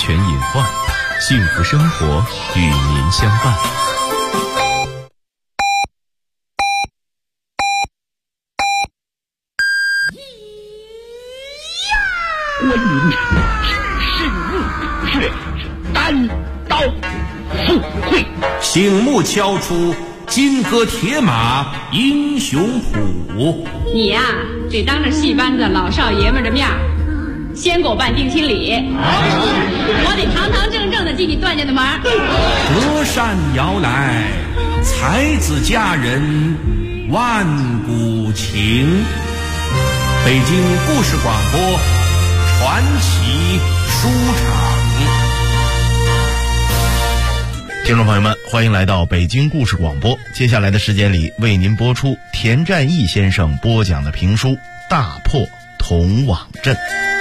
全隐患，幸福生活与您相伴。 观音是怒却单刀赴会， 醒目敲出金戈铁马英雄谱。 你呀，得当着戏班子老少爷们的面先给我办定亲礼，我得堂堂正正的进你段家的门。 隔山遥来，才子佳人万古情。北京故事广播传奇书场。 听众朋友们，欢迎来到北京故事广播。接下来的时间里，为您播出田占义先生播讲的评书《大破铜网阵》。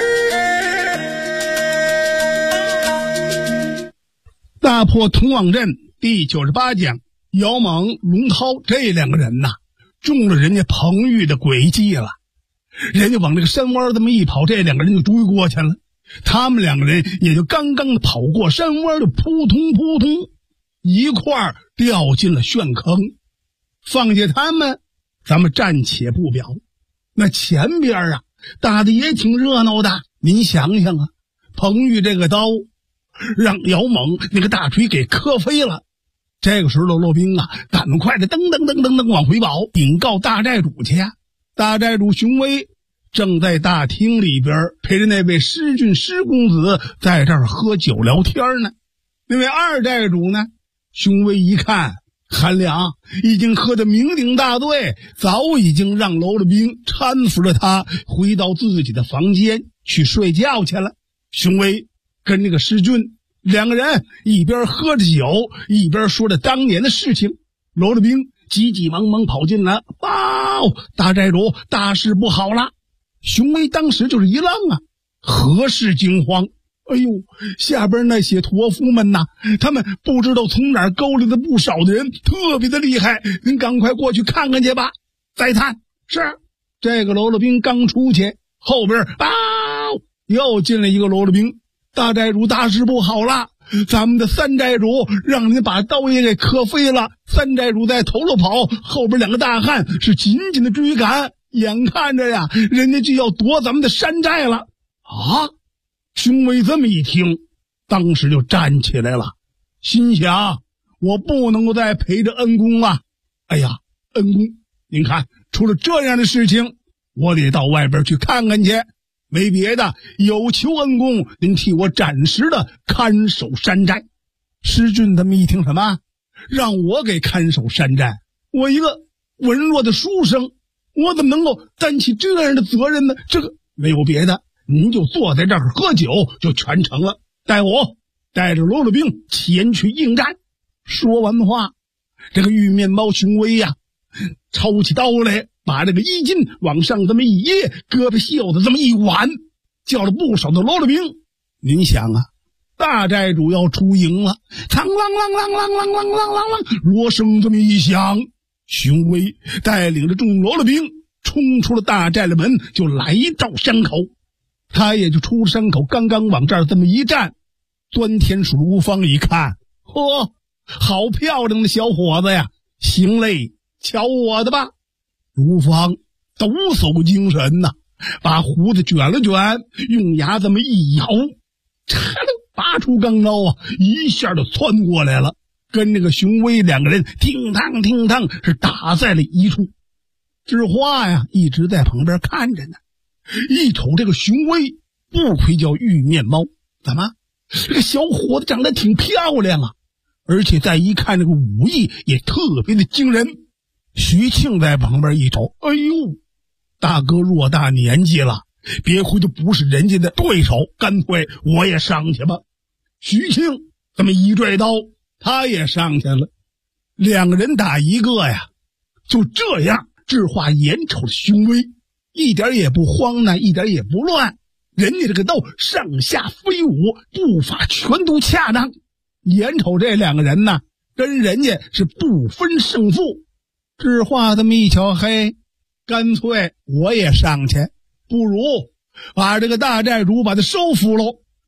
大破铜网阵第98讲，姚猛、龙涛这两个人呐，中了人家彭玉的诡计了。人家往这个山湾这么一跑，这两个人就追过去了。他们两个人也就刚刚的跑过山湾，就扑通扑通一块儿掉进了陷坑。放下他们，咱们暂且不表。那前边啊，打的也挺热闹的。您想想啊，彭玉这个刀让姚猛那个大锤给磕飞了。这个时候喽啰兵啊，赶快的噔噔噔噔噔往回跑，禀告大寨主去呀。大寨主熊威正在大厅里边陪着那位施俊施公子在这儿喝酒聊天呢。那位二寨主呢，熊威一看韩良已经喝得酩酊大醉，早已经让喽啰兵搀扶着他回到自己的房间去睡觉去了。熊威跟那个施俊两个人一边喝着酒，一边说着当年的事情。喽啰兵急急忙忙跑进来，报！大寨主，大事不好了！熊威当时就是一愣啊，何事惊慌？哎呦，下边那些驼夫们呐，他们不知道从哪儿勾来的不少的人，特别的厉害，您赶快过去看看去吧。再探是这个喽啰兵刚出去，后边报！又进来一个喽啰兵。大寨主，大事不好了！咱们的三寨主让您把刀也给磕飞了，三寨主在头了跑，后边两个大汉是紧紧的追赶，眼看着呀，人家就要夺咱们的山寨了啊！熊威这么一听，当时就站起来了，心想我不能够再陪着恩公了。哎呀，恩公，您看出了这样的事情，我得到外边去看看去。没别的，有求恩公您替我暂时的看守山寨。施俊他们一听，什么让我给看守山寨？我一个文弱的书生，我怎么能够担起这样的责任呢？这个没有别的，您就坐在这儿喝酒就全成了，带我带着喽啰兵前去应战。说完话，这个玉面猫熊威呀，抄起刀来，把这个衣襟往上这么一掖，胳膊袖子这么一挽，叫了不少的喽啰兵。您想啊，大寨主要出营了，嘡啷啷啷啷啷啷啷啷啷，锣声这么一响，熊威带领着众喽啰兵冲出了大寨的门，就来到山口。他也就出了山口，刚刚往这儿这么一站，端田署卢芳一看，嚯，好漂亮的小伙子呀，行嘞，瞧我的吧。卢芳抖擞精神呐，把胡子卷了卷，用牙这么一咬，拔出钢刀啊，一下就窜过来了，跟这个熊威两个人听当听当是打在了一处。知花呀一直在旁边看着呢，一瞅这个熊威，不愧叫玉面猫，怎么这个小伙子长得挺漂亮啊，而且再一看这个武艺也特别的惊人。徐庆在旁边一瞅，哎呦，大哥偌大年纪了，别回头不是人家的对手，干脆我也上去吧。徐庆这么一拽刀，他也上去了。两个人打一个呀，就这样，智化眼瞅着熊威，一点也不慌呢，一点也不乱。人家这个刀上下飞舞，步伐全都恰当。眼瞅这两个人呢，跟人家是不分胜负。智化这么一瞧，嘿，干脆我也上去，不如把这个大寨主把他收服喽。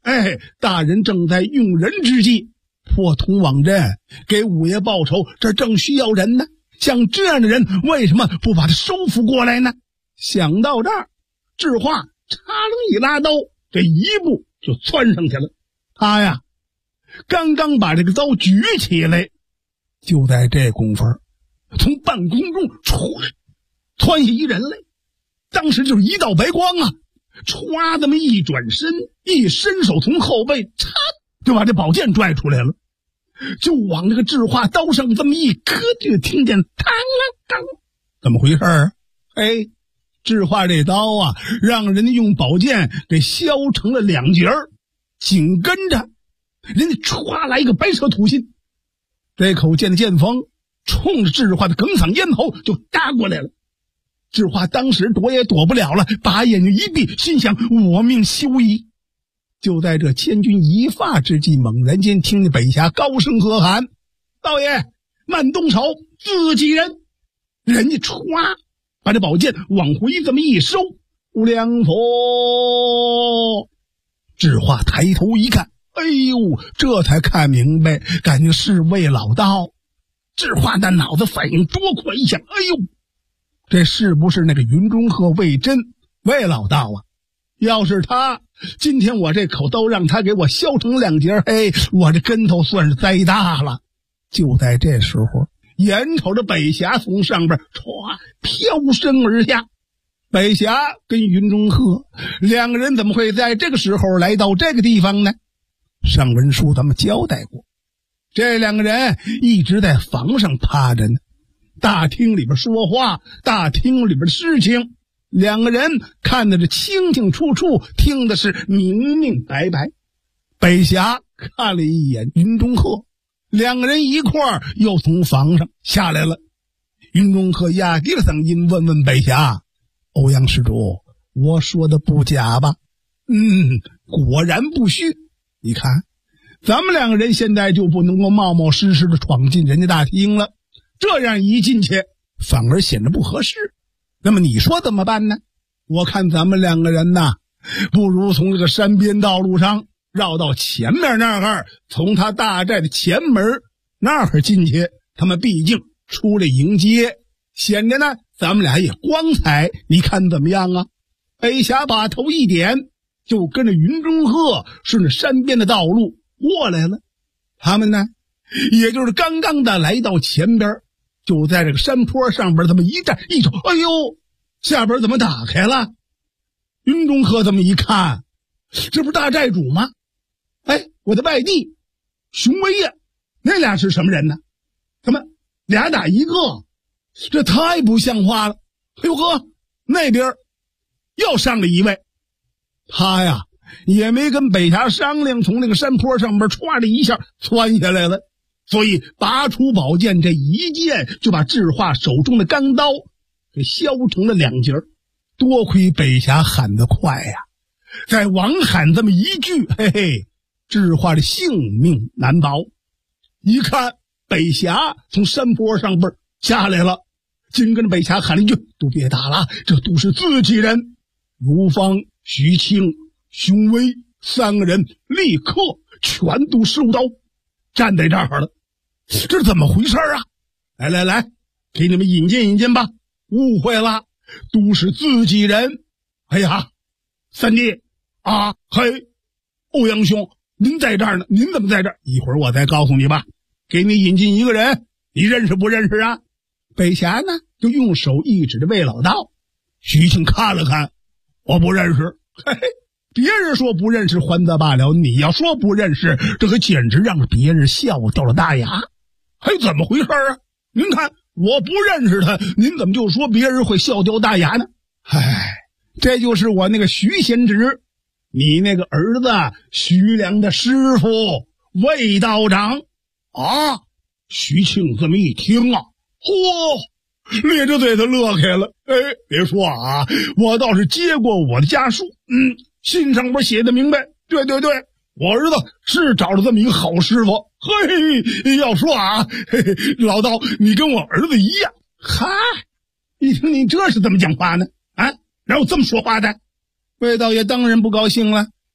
大人正在用人之际，破铜网阵，给五爷报仇，这正需要人呢。像这样的人，为什么不把他收服过来呢？想到这儿，智化嚓楞一拉刀，这一步就窜上去了。他呀，刚刚把这个刀举起来，就在这功夫，从半空中窜下一人来。当时就是一道白光啊，歘这么一转身，一伸手从后背，嚓就把这宝剑拽出来了，就往这个智化刀上这么一磕，就听见当啷当，怎么回事啊？智化这刀啊，让人家用宝剑给削成了2截儿，紧跟着人家歘来一个白蛇吐信，这口剑的剑锋冲着智化的哽嗓咽喉就搭过来了。智化当时躲也躲不了了，把眼睛一闭，心想我命休矣。就在这千钧一发之际，猛然间听见北峡高声喝喊：道爷慢动手，自己人！人家歘把这宝剑往回这么一收，两佛。智化抬头一看，这才看明白，感觉是魏老道。智化的脑子反应多快，一想，这是不是那个云中鹤魏真魏老道啊？要是他，今天我这口刀让他给我削成2截，我这跟头算是栽大了。就在这时候，眼瞅着北峡从上边唰飘身而下，北峡跟云中鹤2个人怎么会在这个时候来到这个地方呢？上文书咱们交代过，这2个人一直在房上趴着呢，大厅里边说话，大厅里边的事情，2个人看得是清清楚楚，听的是明明白白。北峡看了一眼云中鹤，2个人一块儿又从房上下来了。云中鹤压低了嗓音问问北峡：欧阳施主，我说的不假吧？果然不虚。你看咱们2个人现在就不能够冒冒失失的闯进人家大厅了，这样一进去反而显得不合适。那么你说怎么办呢？我看咱们2个人呐，不如从这个山边道路上绕到前面那儿，从他大寨的前门那儿进去，他们毕竟出来迎接，显得呢咱们俩也光彩，你看怎么样啊？北峡把头一点，就跟着云中鹤顺着山边的道路过来了。他们呢，也就是刚刚的来到前边，就在这个山坡上边这么一站一瞅，下边怎么打开了？云中鹤这么一看，这不是大寨主吗？我的外弟熊威呀，那俩是什么人呢？他们俩打一个，这太不像话了。那边又上了一位，他呀也没跟北峡商量，从那个山坡上边歘的一下窜下来了，所以拔出宝剑，这一剑就把智化手中的钢刀给削成了2截。多亏北峡喊得快呀，在王喊这么一句，智化的性命难保。一看北峡从山坡上边下来了，紧跟着北峡喊了一句：都别打了，这都是自己人。如芳、徐庆、熊威3个人立刻全都收刀，站在这儿了。这是怎么回事啊？来，给你们引荐吧。误会了，都是自己人。三弟啊，欧阳兄，您在这儿呢，您怎么在这儿？一会儿我再告诉你吧。给你引进一个人，你认识不认识啊？北峡呢就用手一指着魏老道。徐庆看了看，我不认识。别人说不认识还则罢了，你要说不认识，这可简直让别人笑掉了大牙。怎么回事啊？您看我不认识他，您怎么就说别人会笑掉大牙呢？这就是我那个徐贤侄，你那个儿子徐良的师傅魏道长啊。徐庆这么一听啊，咧着嘴他乐开了。别说啊，我倒是接过我的家书，信上边写的明白，对，我儿子是找了这么一个好师傅。要说啊，老道你跟我儿子一样。一听你这是怎么讲话呢？哪有这么说话的？魏道爷当然不高兴了。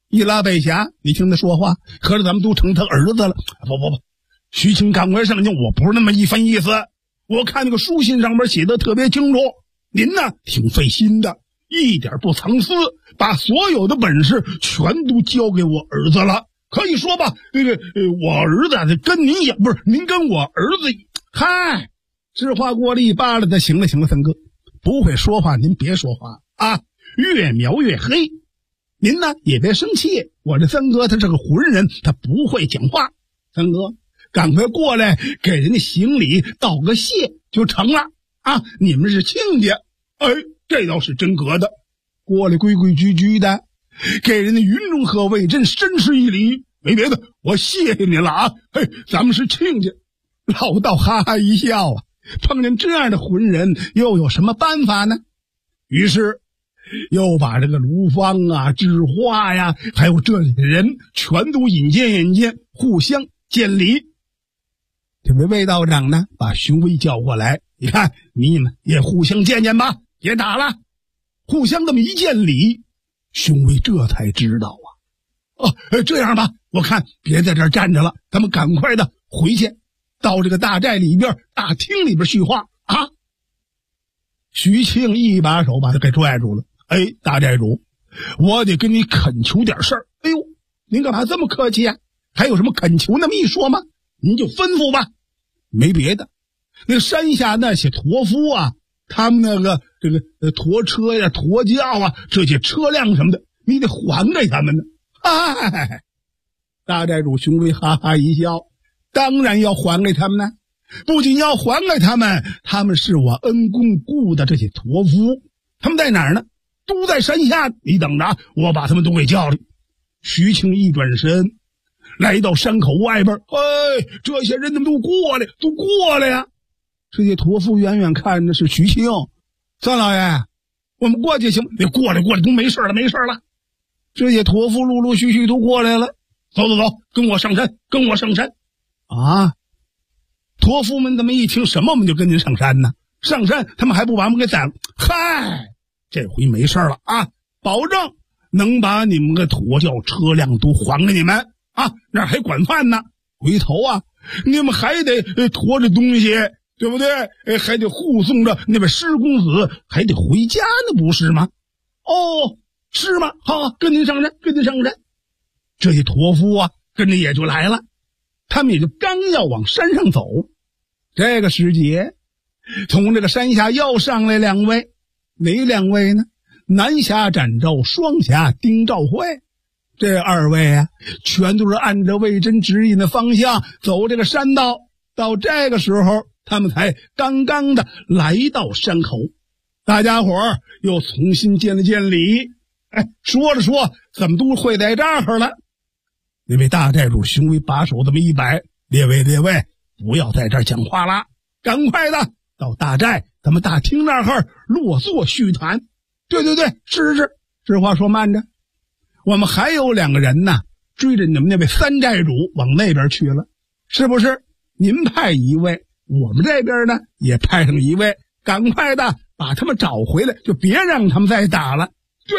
一拉背匣，你听他说话，合着咱们都成他儿子了。不，徐庆赶快上京，我不是那么一番意思。我看那个书信上面写的特别清楚，您呢挺费心的，一点不藏私，把所有的本事全都交给我儿子了。可以说吧，我儿子跟您也不是，您跟我儿子，嗨，知话过了一巴了的，行了，三哥，不会说话您别说话啊，越描越黑。您呢也别生气，我这三哥他是个浑人，他不会讲话。三哥，赶快过来给人家行礼道个谢就成了啊！你们是亲家，哎，这倒是真格的，过来规规矩矩的，给人家云中鹤魏真深施一礼，没别的，我谢谢您了啊！嘿，咱们是亲家。老道哈哈一笑啊，碰见这样的浑人又有什么办法呢？于是又把这个卢芳啊、智化呀，还有这里的人全都引荐，互相见礼。这位魏道长呢，把熊威叫过来，你看你们也互相见吧，别打了。互相这么一见礼，熊威这才知道啊，这样吧，我看别在这儿站着了，咱们赶快的回去，到这个大寨里边、大厅里边叙话啊。徐庆一把手把他给拽住了，哎，大寨主，我得跟你恳求点事儿。哎呦，您干嘛这么客气啊？还有什么恳求那么一说吗？您就吩咐吧。没别的，那个山下那些驼夫啊，他们那个驼车呀、驼轿啊，这些车辆什么的，你得还给他们呢。哎，大寨主熊威哈哈一笑，当然要还给他们呢。不仅要还给他们，他们是我恩公雇的这些驼夫，他们在哪儿呢？都在山下，你等着，我把他们都给叫来。徐庆一转身，来到山口外边，这些人怎么都过来呀！这些驼夫远远看着是徐庆，三老爷，我们过去行吗？你过来，都没事了。这些驼夫陆陆续续都过来了，走，跟我上山啊！驼夫们怎么一听什么我们就跟您上山呢？上山他们还不把我们给宰了？嗨，这回没事了啊，保证能把你们的驼轿车辆都还给你们啊！那还管饭呢，回头啊，你们还得驮着东西，对不对？还得护送着那位施公子，还得回家呢，不是吗？哦，是吗？好，跟您上山。这些驼夫啊，跟着也就来了，他们也就刚要往山上走。这个时节，从这个山下又上来两位，哪两位呢？南侠展昭，双侠丁兆会。这二位啊，全都是按照魏征指引的方向走这个山道。到这个时候，他们才刚刚的来到山口，大家伙儿又重新见了见礼。说着说，怎么都会在这儿了？那位大寨主熊威把手这么一摆，列位，不要在这儿讲话了，赶快的到大寨咱们大厅那儿落座叙谈。对，是。这话说慢着，我们还有两个人呢，追着你们那位三寨主往那边去了，是不是？您派一位，我们这边呢也派上一位，赶快的把他们找回来，就别让他们再打了。对。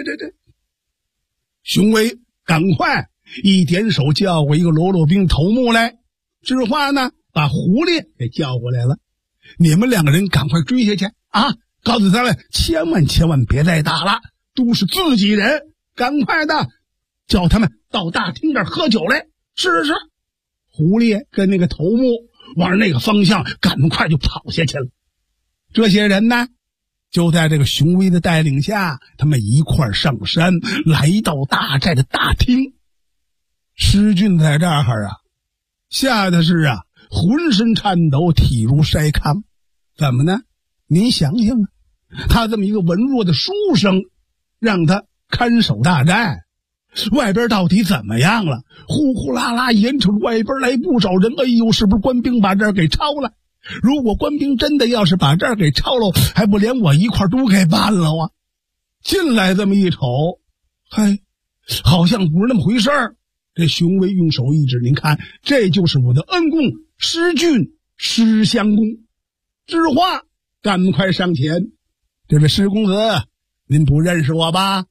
熊威赶快一点手叫过一个喽啰兵头目来，知话呢把胡烈给叫过来了。你们两个人赶快追下去啊！告诉他们千万别再打了，都是自己人，赶快的叫他们到大厅这儿喝酒来。是。胡烈跟那个头目往那个方向赶快就跑下去了。这些人呢，就在这个熊威的带领下，他们一块上山，来到大寨的大厅。施俊在这儿啊，吓得是啊，浑身颤抖，体如筛糠。怎么呢？您想想啊，他这么一个文弱的书生，让他看守大寨，外边到底怎么样了？呼呼啦啦，眼瞅外边来不少人，哎呦，是不是官兵把这儿给抄了？如果官兵真的要是把这儿给抄了，还不连我一块都给办了啊？进来这么一瞅，嗨，好像不是那么回事儿。这熊威用手一指，您看，这就是我的恩公施俊，施相公。知话，赶快上前。这位施公子，您不认识我吧？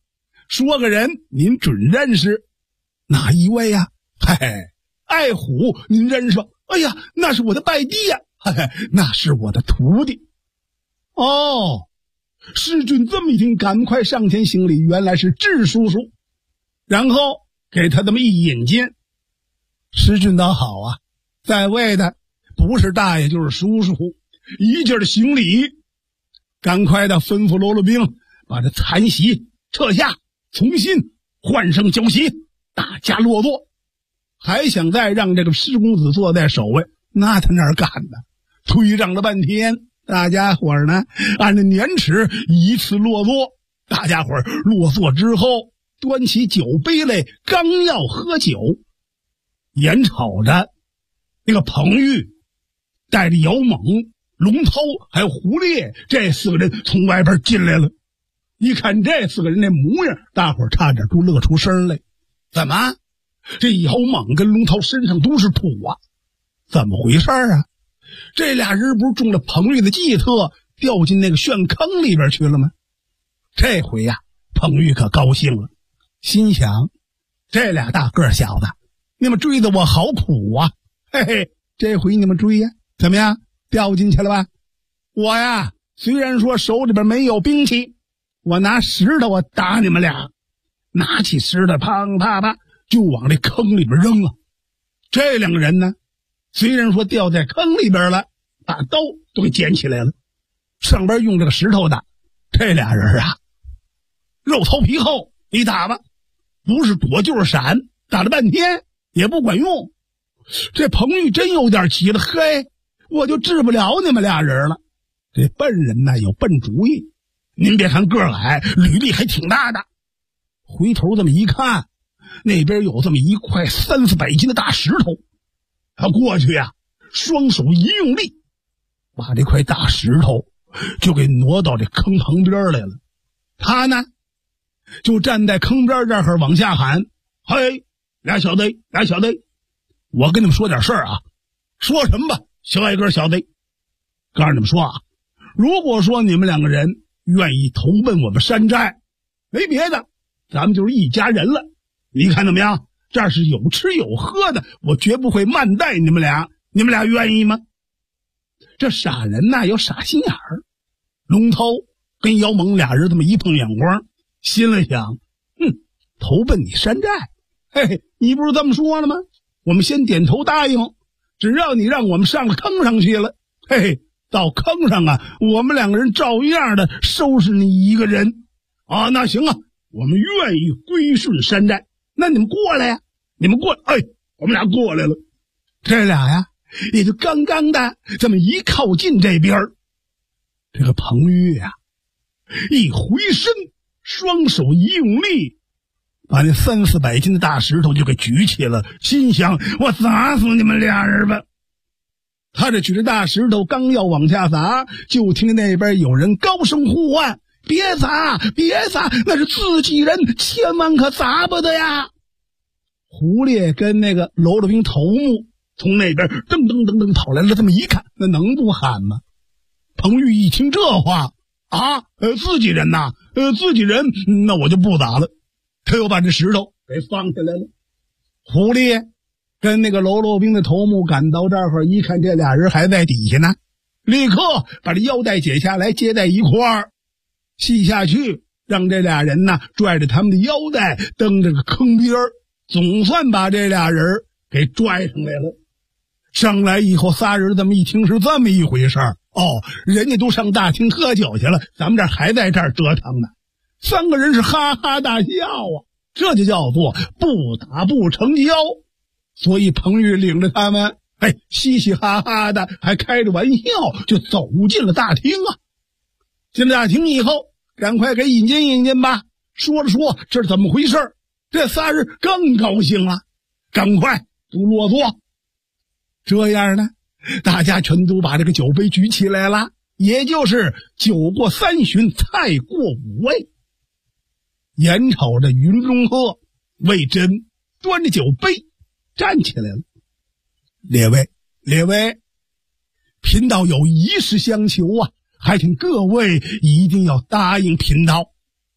说个人您准认识，哪一位呀？嘿嘿，爱虎您认识吧？哎呀，那是我的拜弟呀，嘿嘿，那是我的徒弟。哦，师尊这么一听，赶快上前行礼，原来是智叔叔，然后给他这么一引荐。师尊倒好啊，在位的不是大爷就是叔叔，一劲儿的行礼，赶快的吩咐喽啰兵把这残席撤下，重新换上酒席，大家落座。还想再让这个施公子坐在首位，那他哪儿敢呢？推让了半天，大家伙儿呢按照年尺依次落座。大家伙儿落座之后，端起酒杯来，刚要喝酒，眼瞅着那个彭玉带着姚猛、龙涛还有胡烈这4个人从外边进来了。一看这4个人那模样，大伙儿差点都乐出声来。怎么？这姚猛跟龙涛身上都是土啊？怎么回事啊？这俩人不是中了彭玉的计策，掉进那个旋坑里边去了吗？这回呀，彭玉可高兴了，心想：这俩大个小子，你们追的我好苦啊！嘿嘿，这回你们追呀，怎么样？掉进去了吧？我呀，虽然说手里边没有兵器，我拿石头我打你们俩，拿起石头啪啪啪就往这坑里边扔了。这2个人呢，虽然说掉在坑里边了，把刀都给捡起来了，上边用这个石头打。这俩人啊，肉糙皮厚，你打吧，不是躲就是闪，打了半天也不管用。这彭玉真有点急了，嘿，我就治不了你们俩人了。这笨人呢有笨主意，您别看个矮，履历还挺大的。回头这么一看，那边有这么一块300-400斤的大石头，他过去呀，双手一用力，把这块大石头就给挪到这坑旁边来了。他呢就站在坑边这儿往下喊：嘿，俩小子，我跟你们说点事儿啊。说什么吧，小矮个小子，告诉你们说啊，如果说你们2个人愿意投奔我们山寨，没别的，咱们就是一家人了。你看怎么样？这儿是有吃有喝的，我绝不会慢待你们俩。你们俩愿意吗？这傻人呐有傻心眼儿。龙涛跟姚猛俩人这么一碰眼光，心里想：投奔你山寨，嘿嘿，你不是这么说了吗？我们先点头答应，只要你让我们上了坑上去了，嘿嘿，到坑上啊，我们2个人照样的收拾你一个人啊。那行啊，我们愿意归顺山寨，那你们过来呀，你们过来。哎，我们俩过来了。这俩呀也就刚刚的这么一靠近这边，这个彭玉呀一回身，双手一用力，把那300-400斤的大石头就给举起了，心想：我砸死你们俩人吧。他这举着大石头刚要往下砸，就听见那边有人高声呼唤：别砸，别砸，那是自己人，千万可砸不得呀。胡烈跟那个喽啰兵头目从那边噔噔噔噔跑来了，这么一看，那能不喊吗？彭玉一听这话啊，自己人呐，自己人，那我就不打了。他又把这石头给放下来了。胡烈跟那个喽啰兵的头目赶到这儿，一看这俩人还在底下呢，立刻把这腰带解下来接在一块儿，系下去，让这俩人呢拽着他们的腰带蹬这个坑边，总算把这俩人给拽上来了。上来以后仨人这么一听是这么一回事儿，哦，人家都上大厅喝酒去了，咱们这还在这儿折腾呢。3个人是哈哈大笑啊，这就叫做不打不成交。所以彭玉领着他们嘻嘻哈哈的，还开着玩笑就走进了大厅啊。进了大厅以后，赶快给引荐吧。说了说这是怎么回事，这仨人更高兴了，赶快都落座。这样呢，大家全都把这个酒杯举起来了，也就是酒过3巡，菜过5味。眼瞅着云中鹤、魏征端着酒杯站起来了。列位，贫道有一事相求啊，还请各位一定要答应贫道。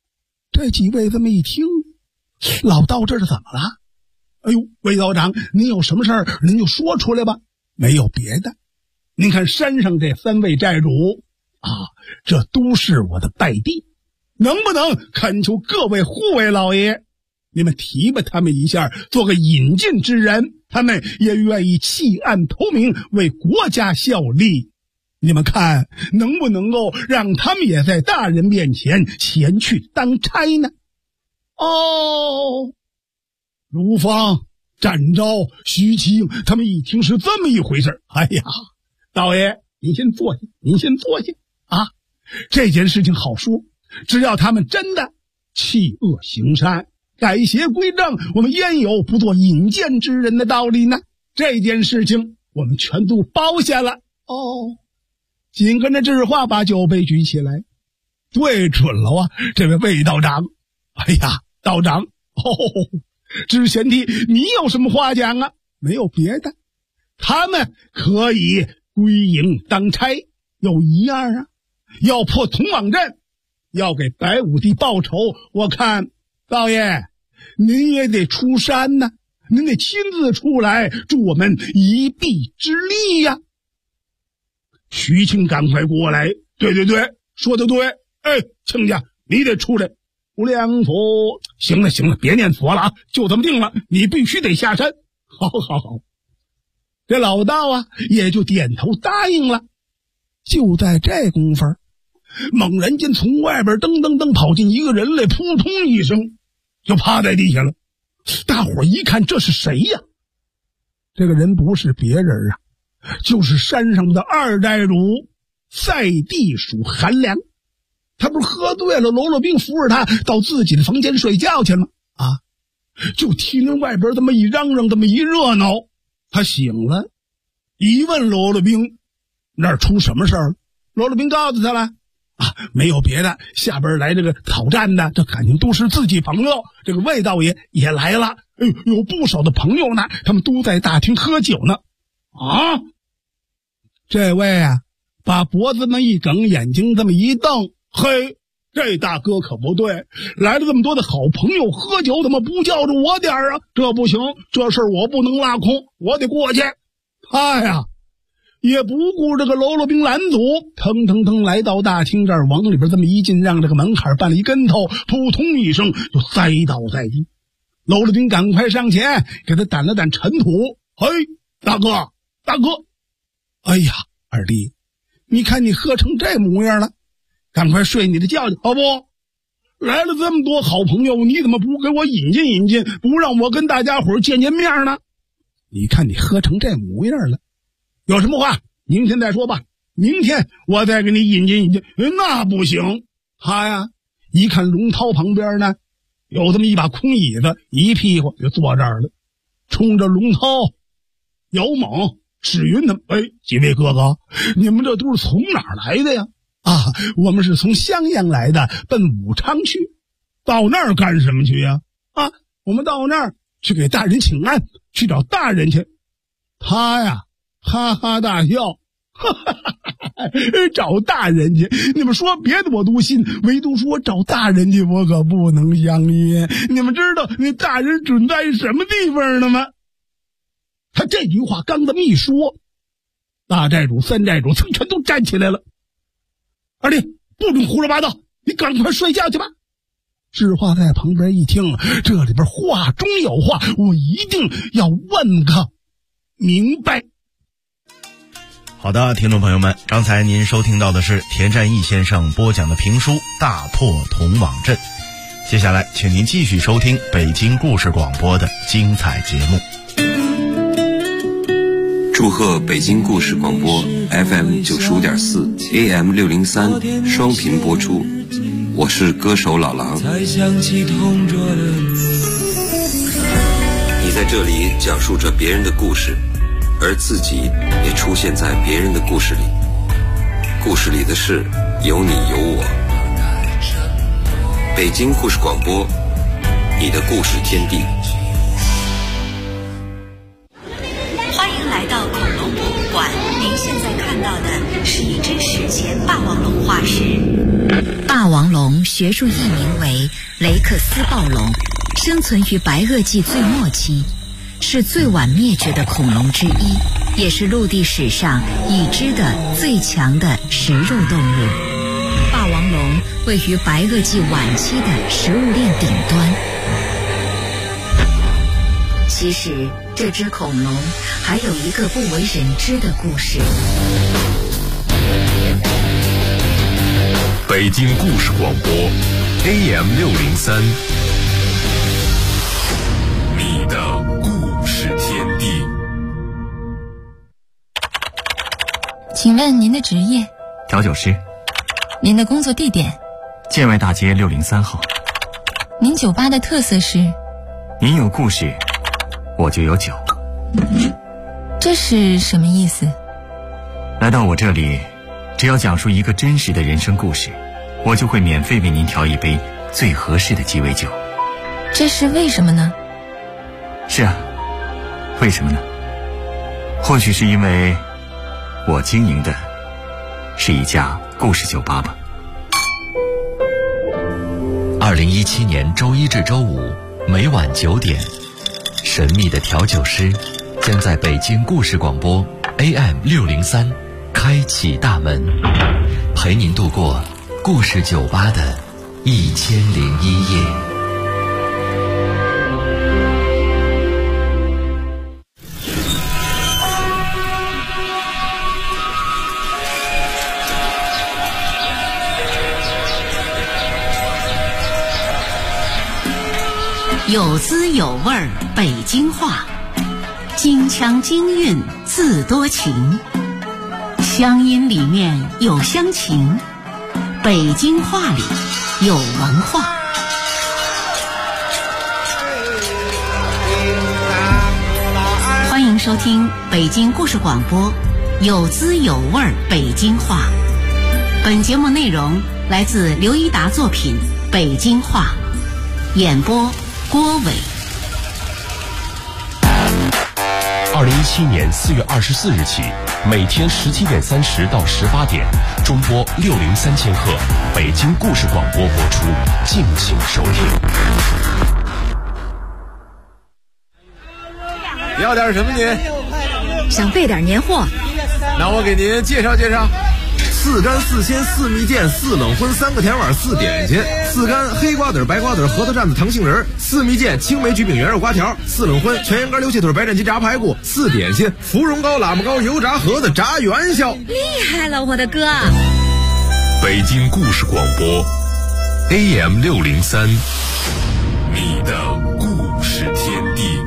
这几位这么一听，老道这是怎么了？哎呦，魏道长，您有什么事儿您就说出来吧，没有别的。您看山上这3位寨主啊，这都是我的拜弟，能不能恳求各位护卫老爷，你们提拔他们一下，做个引荐之人，他们也愿意弃暗投明，为国家效力。你们看能不能够让他们也在大人面前前去当差呢？哦，卢芳、展昭、徐清他们一听是这么一回事，哎呀，道爷您先坐下，您先坐下啊。这件事情好说，只要他们真的弃恶行善，改邪归正，我们焉有不做引荐之人的道理呢？这件事情我们全都包下了。哦，紧跟着智化把酒杯举起来，对准了啊，这位魏道长。哎呀，道长，只贤弟你有什么话讲啊？没有别的，他们可以归营当差，有一样啊，要破铜网阵，要给白武帝报仇。我看道爷您也得出山呢，您得亲自出来助我们一臂之力呀。徐庆赶快过来，对，说得对，哎，亲家你得出来。无量佛，行了，别念佛了啊，就这么定了，你必须得下山。好，这老道啊也就点头答应了。就在这功夫，猛然间从外边噔跑进一个人来，扑通一声就趴在地下了。大伙一看，这是谁呀？这个人不是别人啊，就是山上的2寨主赛地鼠韩良。他不是喝醉了，喽啰兵扶着他到自己的房间睡觉去了吗？啊，就听人外边这么一嚷嚷，这么一热闹，他醒了，一问喽啰兵那儿出什么事儿，喽啰兵告诉他了啊，没有别的，下边来这个讨战的，这感情都是自己朋友，这个魏道爷也来了，哎呦，有不少的朋友呢，他们都在大厅喝酒呢。啊，这位啊把脖子这么一梗，眼睛这么一瞪，嘿，这大哥可不对，来了这么多的好朋友喝酒，怎么不叫着我点啊？这不行，这事儿我不能落空，我得过去。他呀也不顾这个喽啰兵拦阻，腾来到大厅这儿，往里边这么一进，让这个门槛绊了一跟头，扑通一声就栽倒在地。喽啰兵赶快上前给他掸了掸尘土，嘿，大哥，哎呀，二弟，你看你喝成这模样了，赶快睡你的觉去，好不？来了这么多好朋友，你怎么不给我引进，不让我跟大家伙见面呢？你看你喝成这模样了，有什么话明天再说吧，明天我再给你引进。那不行，他呀一看龙涛旁边呢有这么一把空椅子，一屁股就坐这儿了，冲着龙涛、姚猛、史云他们，哎，几位哥哥，你们这都是从哪儿来的呀？啊，我们是从襄阳来的，奔武昌去。到那儿干什么去呀？啊，我们到那儿去给大人请安，去找大人去。他呀哈哈大笑，找大人去，你们说别的我都信，唯独说找大人去我可不能相信。你们知道那大人准在什么地方呢吗？他这句话刚这么一说，大寨主、3寨主全都站起来了。二弟，不准胡说八道，你赶快睡觉去吧。智化在旁边一听，这里边话中有话，我一定要问个明白。 好的，听众朋友们，刚才您收听到的是田占义先生播讲的评书《大破铜网阵》，接下来请您继续收听北京故事广播的精彩节目。 祝贺北京故事广播 FM 95.4 AM 603双频播出，我是歌手老狼。你在这里讲述着别人的故事，而自己也出现在别人的故事里，故事里的事有你有我。北京故事广播，你的故事天地。 欢迎来到恐龙博物馆，您现在看到的是一只史前霸王龙化石。霸王龙学术译名为雷克斯暴龙，生存于白垩纪最末期，是最晚灭绝的恐龙之一，也是陆地史上已知的最强的食肉动物。霸王龙位于白垩纪晚期的食物链顶端。其实这只恐龙还有一个不为人知的故事。 北京故事广播 AM603， 你的故事天地。 请问您的职业？ 调酒师。 您的工作地点？ 建外大街603号。 您酒吧的特色是？ 您有故事，我就有酒。 这是什么意思？ 来到我这里，只要讲述一个真实的人生故事，我就会免费为您调一杯最合适的鸡尾酒。 这是为什么呢？ 是啊，为什么呢？或许是因为我经营的是一家故事酒吧吧。 2017年周一至周五每晚9点，神秘的调酒师将在北京故事广播 AM603 开启大门，陪您度过故事酒吧的1001夜。 有滋有味儿北京话，京腔京韵字多情，乡音里面有乡情，北京话里有文化。欢迎收听北京故事广播有滋有味儿北京话。本节目内容来自刘一达作品《北京话》，演播郭伟。 2017年4月24日起，每天17点30到18点，中波603千赫，北京故事广播播出，敬请收听。 要点什么您？ 想备点年货。 那我给您介绍介绍。4干4鲜4蜜饯4冷荤3个甜碗4点心，4干黑瓜子白瓜子核桃蘸子糖杏仁，4蜜饯青梅橘饼圆肉瓜条，4冷荤全羊肝溜气腿白斩鸡炸排骨，4点心芙蓉糕喇嘛糕油炸盒子炸元宵。 厉害了，我的哥！ 北京故事广播 AM603， 你的故事天地。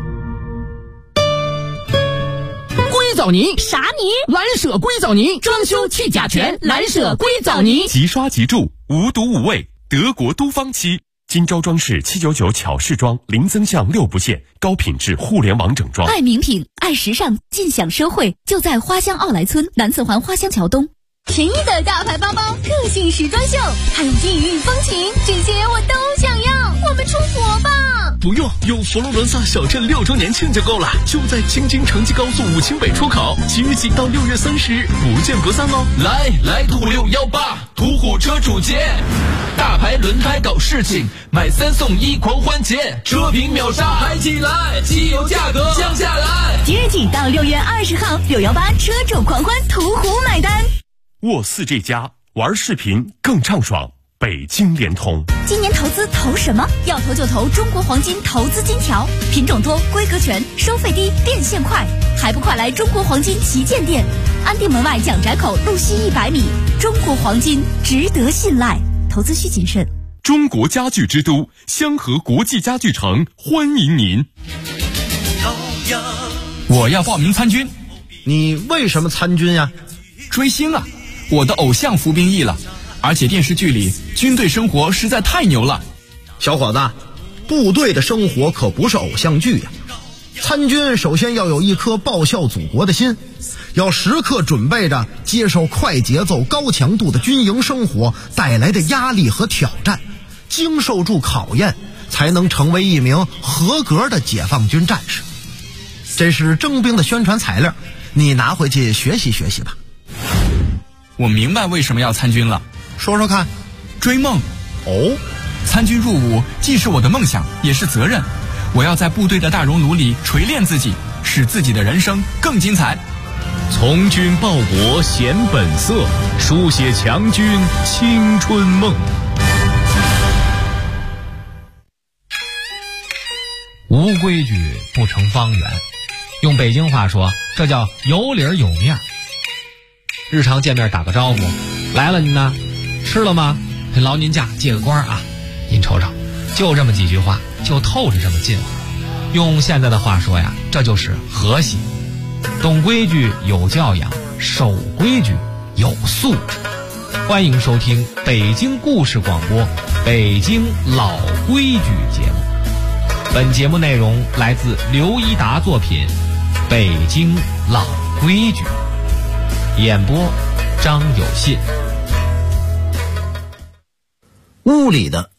硅藻泥啥泥？ 蓝舍硅藻泥，装修去甲醛，蓝舍硅藻泥， 即刷即住，无毒无味，德国都芳漆。金招装饰799巧饰装，零增项6不限，高品质互联网整装。 爱名品，爱时尚，尽享奢惠，就在花乡奥莱村南侧环花乡桥东。便宜的大牌包包，个性时装秀，还有异域风情，这些我都想要。我们出国吧！ 不用，有佛罗伦萨小镇6周年庆就够了，就在京津城际高速武清北出口，即日起到6月30日，不见不散哦！ 来途618，途虎车主节，大牌轮胎搞事情，买3送1狂欢节，车评秒杀，嗨起来，机油价格降下来。 即日起到6月20号，618车主狂欢，途虎买单。 沃4这家玩视频更畅爽，北京联通。 今年投资投什么？要投就投中国黄金投资金条，品种多，规格全，收费低，变现快，还不快来中国黄金旗舰店，安定门外蒋宅口路西100米。中国黄金值得信赖，投资需谨慎。 中国家具之都香河国际家具城欢迎您。 我要报名参军。 你为什么参军呀？ 追星啊，我的偶像服兵役了，而且电视剧里军队生活实在太牛了。 小伙子，部队的生活可不是偶像剧呀。参军首先要有一颗报效祖国的心，要时刻准备着接受快节奏高强度的军营生活带来的压力和挑战，经受住考验，才能成为一名合格的解放军战士。 这是征兵的宣传材料，你拿回去学习学习吧。 我明白为什么要参军了， 说说看。 追梦。 哦， 参军入伍既是我的梦想，也是责任。我要在部队的大熔炉里锤炼自己，使自己的人生更精彩。 从军报国显本色，书写强军青春梦。 无规矩不成方圆，用北京话说，这叫有理有面。日常见面打个招呼，来了您呢，吃了吗？劳您驾，借个光啊！您瞅瞅，就这么几句话，就透着这么近乎。用现在的话说呀，这就是和谐。懂规矩有教养，守规矩有素质。欢迎收听北京故事广播《北京老规矩》节目。本节目内容来自刘一达作品《北京老规矩》，演播张有信。 屋里的，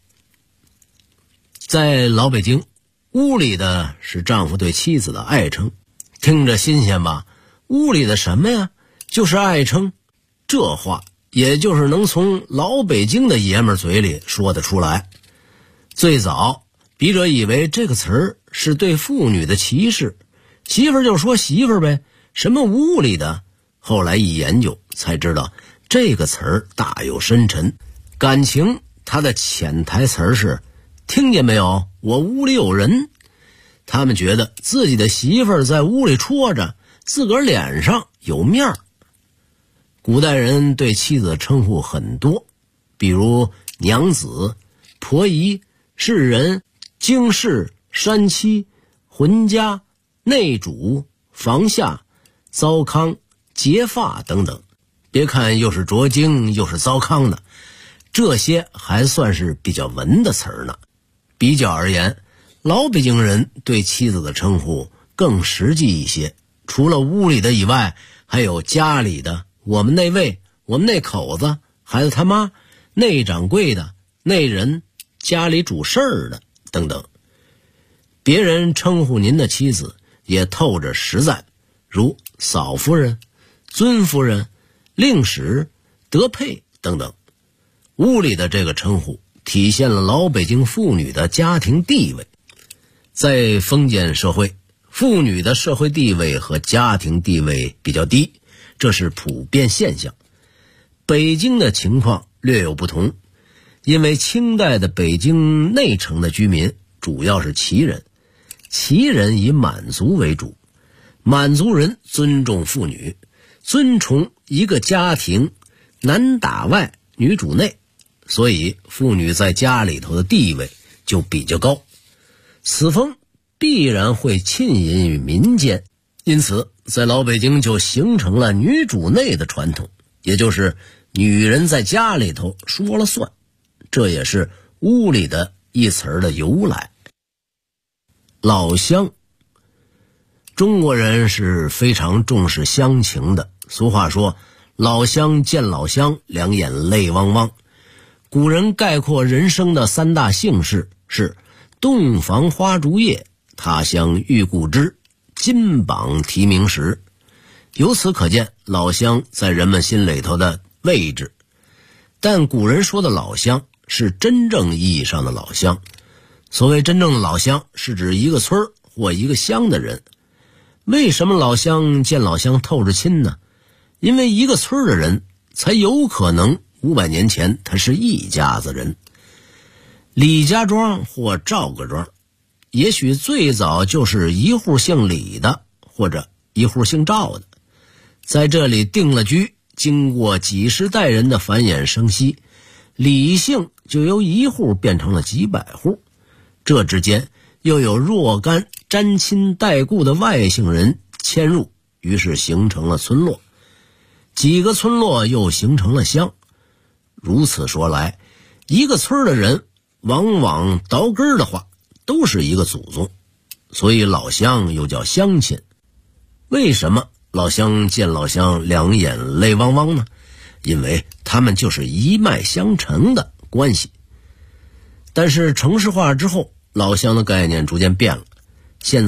在老北京，屋里的是丈夫对妻子的爱称，听着新鲜吧？屋里的什么呀？就是爱称。这话也就是能从老北京的爷们儿嘴里说得出来。最早笔者以为这个词儿是对妇女的歧视，媳妇儿就说媳妇儿呗，什么屋里的。后来一研究才知道，这个词儿大有深沉，感情它的潜台词儿是，听见没有，我屋里有人。他们觉得自己的媳妇儿在屋里戳着，自个儿脸上有面儿。古代人对妻子的称呼很多，比如娘子、婆姨、世人、经世、山妻、浑家、内主、房下、糟糠、结发等等。别看又是着经又是糟糠的，这些还算是比较文的词儿呢。比较而言，老北京人对妻子的称呼更实际一些，除了屋里的以外，还有家里的，我们那位，我们那口子，孩子他妈，那掌柜的，那人，家里主事儿的等等。别人称呼您的妻子也透着实在，如嫂夫人、尊夫人、令史、德配等等。屋里的这个称呼体现了老北京妇女的家庭地位。在封建社会，妇女的社会地位和家庭地位比较低，这是普遍现象。北京的情况略有不同，因为清代的北京内城的居民主要是旗人，旗人以满族为主，满族人尊重妇女，尊崇一个家庭男打外女主内，所以妇女在家里头的地位就比较高。此风必然会浸淫于民间，因此在老北京就形成了女主内的传统，也就是女人在家里头说了算，这也是屋里的一词的由来。老乡，中国人是非常重视乡情的，俗话说老乡见老乡，两眼泪汪汪。古人概括人生的三大幸事是洞房花烛夜，他乡遇故知，金榜题名时。由此可见老乡在人们心里头的位置。但古人说的老乡是真正意义上的老乡，所谓真正的老乡是指一个村或一个乡的人。为什么老乡见老乡透着亲呢？因为一个村的人才有可能500年前他是一家子人。李家庄或赵家庄也许最早就是一户姓李的或者一户姓赵的，在这里定了居，经过几十代人的繁衍生息，李姓就由一户变成了几百户，这之间又有若干沾亲带故的外姓人迁入，于是形成了村落，几个村落又形成了乡。如此说来，一个村的人往往倒根的话都是一个祖宗，所以老乡又叫乡亲。为什么老乡见老乡两眼泪汪汪呢？因为他们就是一脉相承的关系。但是城市化之后，老乡的概念逐渐变了，现在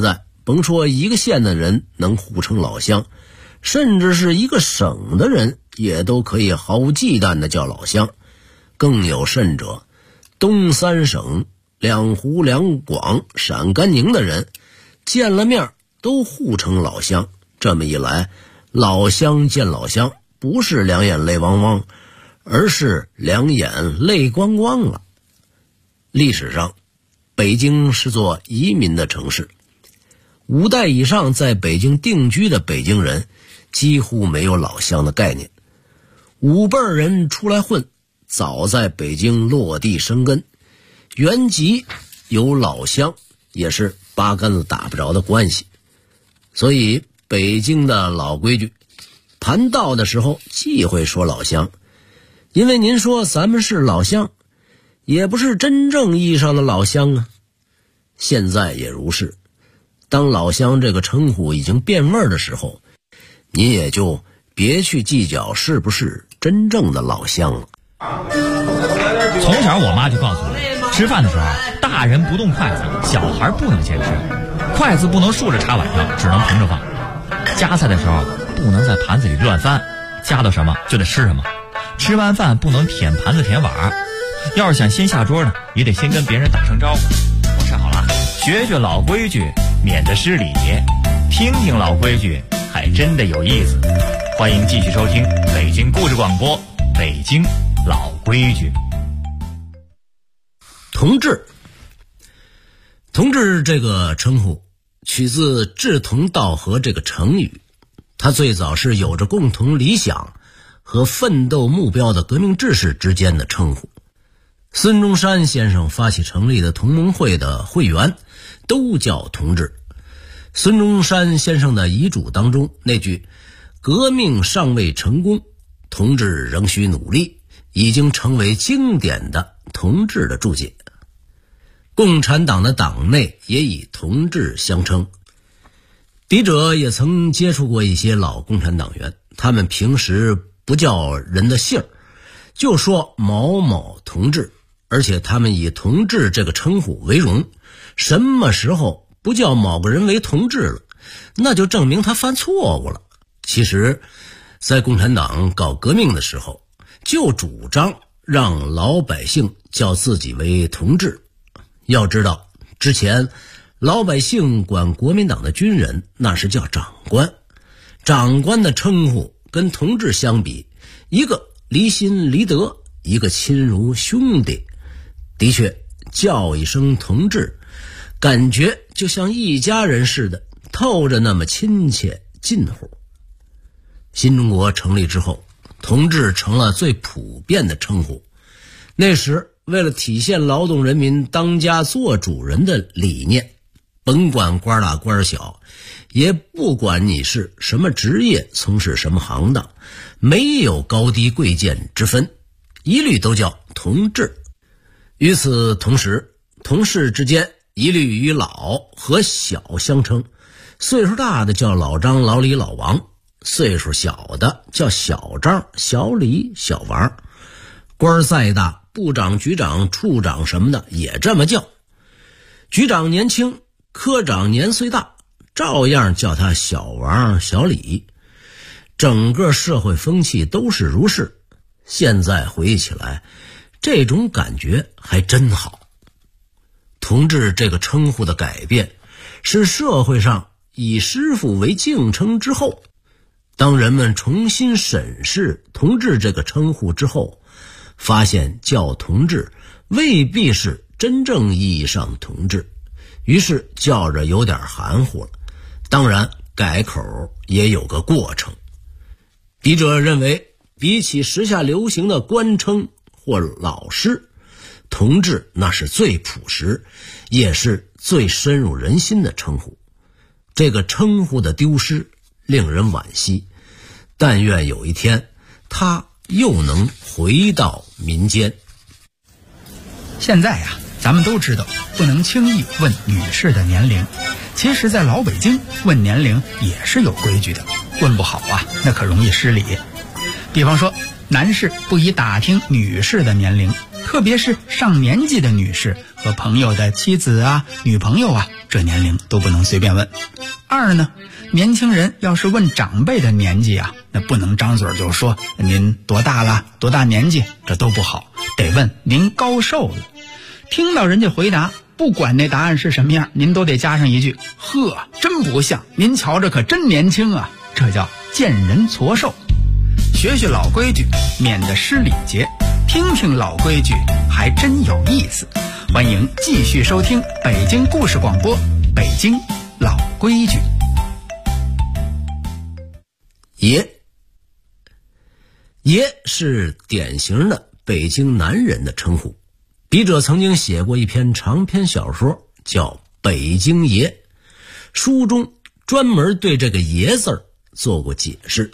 甭说一个县的人能互称老乡，甚至是一个省的人也都可以毫无忌惮地叫老乡。更有甚者，东三省两湖两广陕甘宁的人见了面都互称老乡。这么一来，老乡见老乡，不是两眼泪汪汪，而是两眼泪光光了。历史上，北京是座移民的城市，5代以上在北京定居的北京人几乎没有老乡的概念。5辈人出来混，早在北京落地生根，原籍有老乡也是八竿子打不着的关系。所以北京的老规矩，盘道的时候忌讳说老乡，因为您说咱们是老乡，也不是真正意义上的老乡啊。现在也如是，当老乡这个称呼已经变味的时候，你也就别去计较是不是真正的老乡了。 从小我妈就告诉我，吃饭的时候大人不动筷子，小孩不能先吃，筷子不能竖着插碗上，只能平着放。夹菜的时候不能在盘子里乱翻，夹到什么就得吃什么。吃完饭不能舔盘子舔碗，要是想先下桌呢，也得先跟别人打声招呼。我吃好了，学学老规矩，免得失礼。听听老规矩，还真的有意思。欢迎继续收听北京故事广播，北京老规矩。 同志，同志这个称呼取自志同道合这个成语，它最早是有着共同理想和奋斗目标的革命志士之间的称呼。孙中山先生发起成立的同盟会的会员都叫同志。孙中山先生的遗嘱当中那句革命尚未成功，同志仍需努力，已经成为经典的同志的注解。共产党的党内也以同志相称。笔者也曾接触过一些老共产党员，他们平时不叫人的姓，就说某某同志，而且他们以同志这个称呼为荣。什么时候不叫某个人为同志了，那就证明他犯错误了。其实在共产党搞革命的时候，就主张让老百姓叫自己为同志。要知道，之前老百姓管国民党的军人那是叫长官，长官的称呼跟同志相比，一个离心离德，一个亲如兄弟。的确，叫一声同志，感觉就像一家人似的，透着那么亲切近乎。新中国成立之后，同志成了最普遍的称呼。那时为了体现劳动人民当家做主人的理念，甭管官大官小，也不管你是什么职业，从事什么行当，没有高低贵贱之分，一律都叫同志。与此同时，同事之间一律以老和小相称，岁数大的叫老张、老李、老王，岁数小的叫小张、小李、小王。官再大，部长、局长、处长什么的也这么叫。局长年轻，科长年岁大，照样叫他小王、小李。整个社会风气都是如是。现在回忆起来，这种感觉还真好。同志这个称呼的改变，是社会上以师傅为敬称之后，当人们重新审视同志这个称呼之后，发现叫同志未必是真正意义上的同志，于是叫着有点含糊了。当然改口也有个过程。笔者认为，比起时下流行的官称或老师，同志那是最朴实，也是最深入人心的称呼。这个称呼的丢失令人惋惜，但愿有一天他又能回到民间。 现在呀，咱们都知道不能轻易问女士的年龄，其实在老北京问年龄也是有规矩的，问不好啊，那可容易失礼。比方说，男士不宜打听女士的年龄，特别是上年纪的女士和朋友的妻子啊、女朋友啊，这年龄都不能随便问。二呢，年轻人要是问长辈的年纪啊，那不能张嘴就说您多大了、多大年纪，这都不好，得问您高寿了。听到人家回答，不管那答案是什么样，您都得加上一句：呵，真不像，您瞧着可真年轻啊。这叫见人矬寿。学学老规矩，免得失礼节；听听老规矩，还真有意思。欢迎继续收听北京故事广播，北京老规矩。 爷是典型的北京男人的称呼。笔者曾经写过一篇长篇小说叫《北京爷》，书中专门对这个爷字儿做过解释。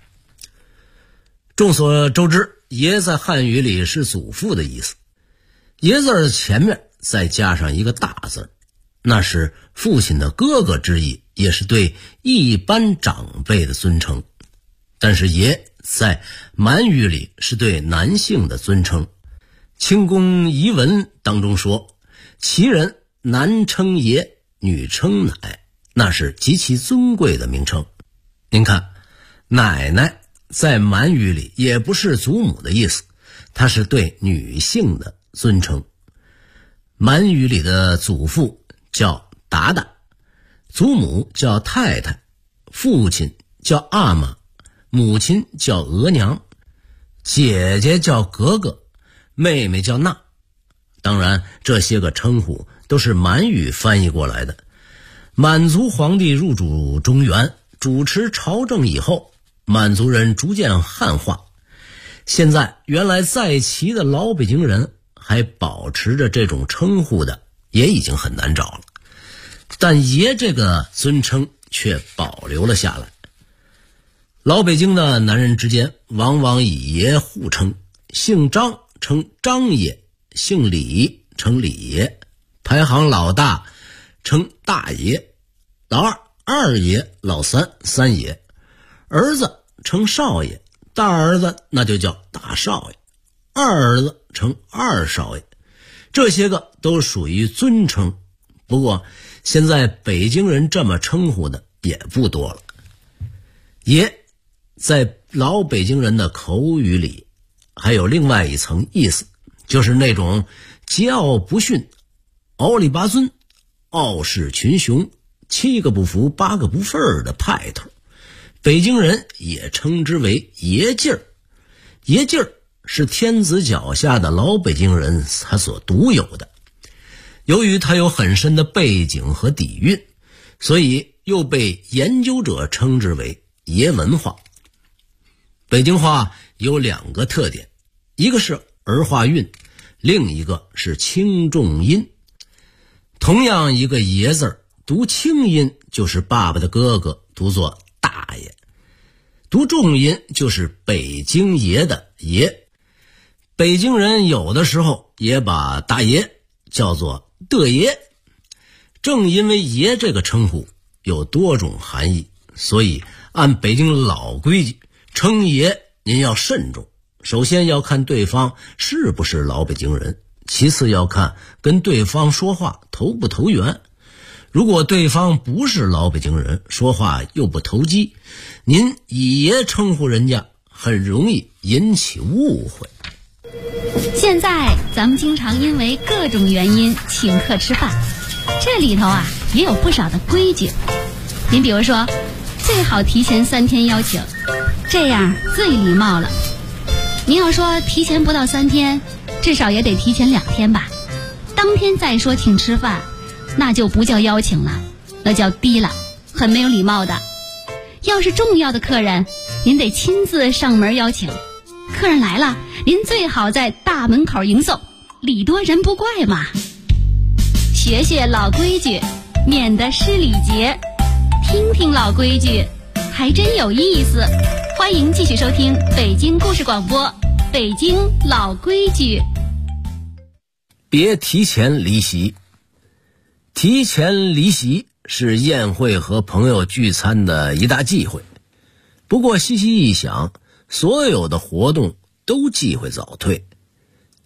众所周知，爷在汉语里是祖父的意思，爷字儿前面再加上一个大字，那是父亲的哥哥之意，也是对一般长辈的尊称。但是爷在满语里是对男性的尊称。清宫遗文当中说，其人男称爷，女称奶，那是极其尊贵的名称。您看，奶奶在满语里也不是祖母的意思，它是对女性的尊称。满语里的祖父叫达达，祖母叫太太，父亲叫阿玛，母亲叫额娘，姐姐叫格格，妹妹叫娜。当然，这些个称呼都是满语翻译过来的。满族皇帝入主中原，主持朝政以后，满族人逐渐汉化。现在原来在齐的老北京人还保持着这种称呼的，也已经很难找了。但爷这个尊称却保留了下来。老北京的男人之间往往以爷互称，姓张称张爷，姓李称李爷，排行老大称大爷，老二二爷，老三三爷，儿子称少爷，大儿子那就叫大少爷，二儿子称二少爷。这些个都属于尊称，不过现在北京人这么称呼的也不多了。爷在老北京人的口语里还有另外一层意思，就是那种桀骜不驯、傲立八尊、傲视群雄、七个不服八个不忿的派头。北京人也称之为爷劲儿。爷劲儿是天子脚下的老北京人他所独有的，由于他有很深的背景和底蕴，所以又被研究者称之为爷文化。北京话有两个特点，一个是儿化韵，另一个是轻重音。同样一个爷字，读轻音就是爸爸的哥哥，读作大爷；读重音就是北京爷的爷。北京人有的时候也把大爷叫做的爷。正因为爷这个称呼有多种含义，所以按北京老规矩，称爷您要慎重。首先要看对方是不是老北京人，其次要看跟对方说话投不投缘。如果对方不是老北京人，说话又不投机，您以爷称呼人家，很容易引起误会。 现在咱们经常因为各种原因请客吃饭，这里头啊也有不少的规矩。您比如说，最好提前3天邀请，这样最礼貌了。您要说提前不到3天，至少也得提前2天吧。当天再说请吃饭，那就不叫邀请了，那叫低了，很没有礼貌的。要是重要的客人，您得亲自上门邀请。客人来了，您最好在大门口迎送，礼多人不怪嘛。学学老规矩，免得失礼节。听听老规矩，还真有意思。欢迎继续收听北京故事广播，北京老规矩。 别提前离席。提前离席是宴会和朋友聚餐的一大忌讳。不过细细一想，所有的活动都忌讳早退。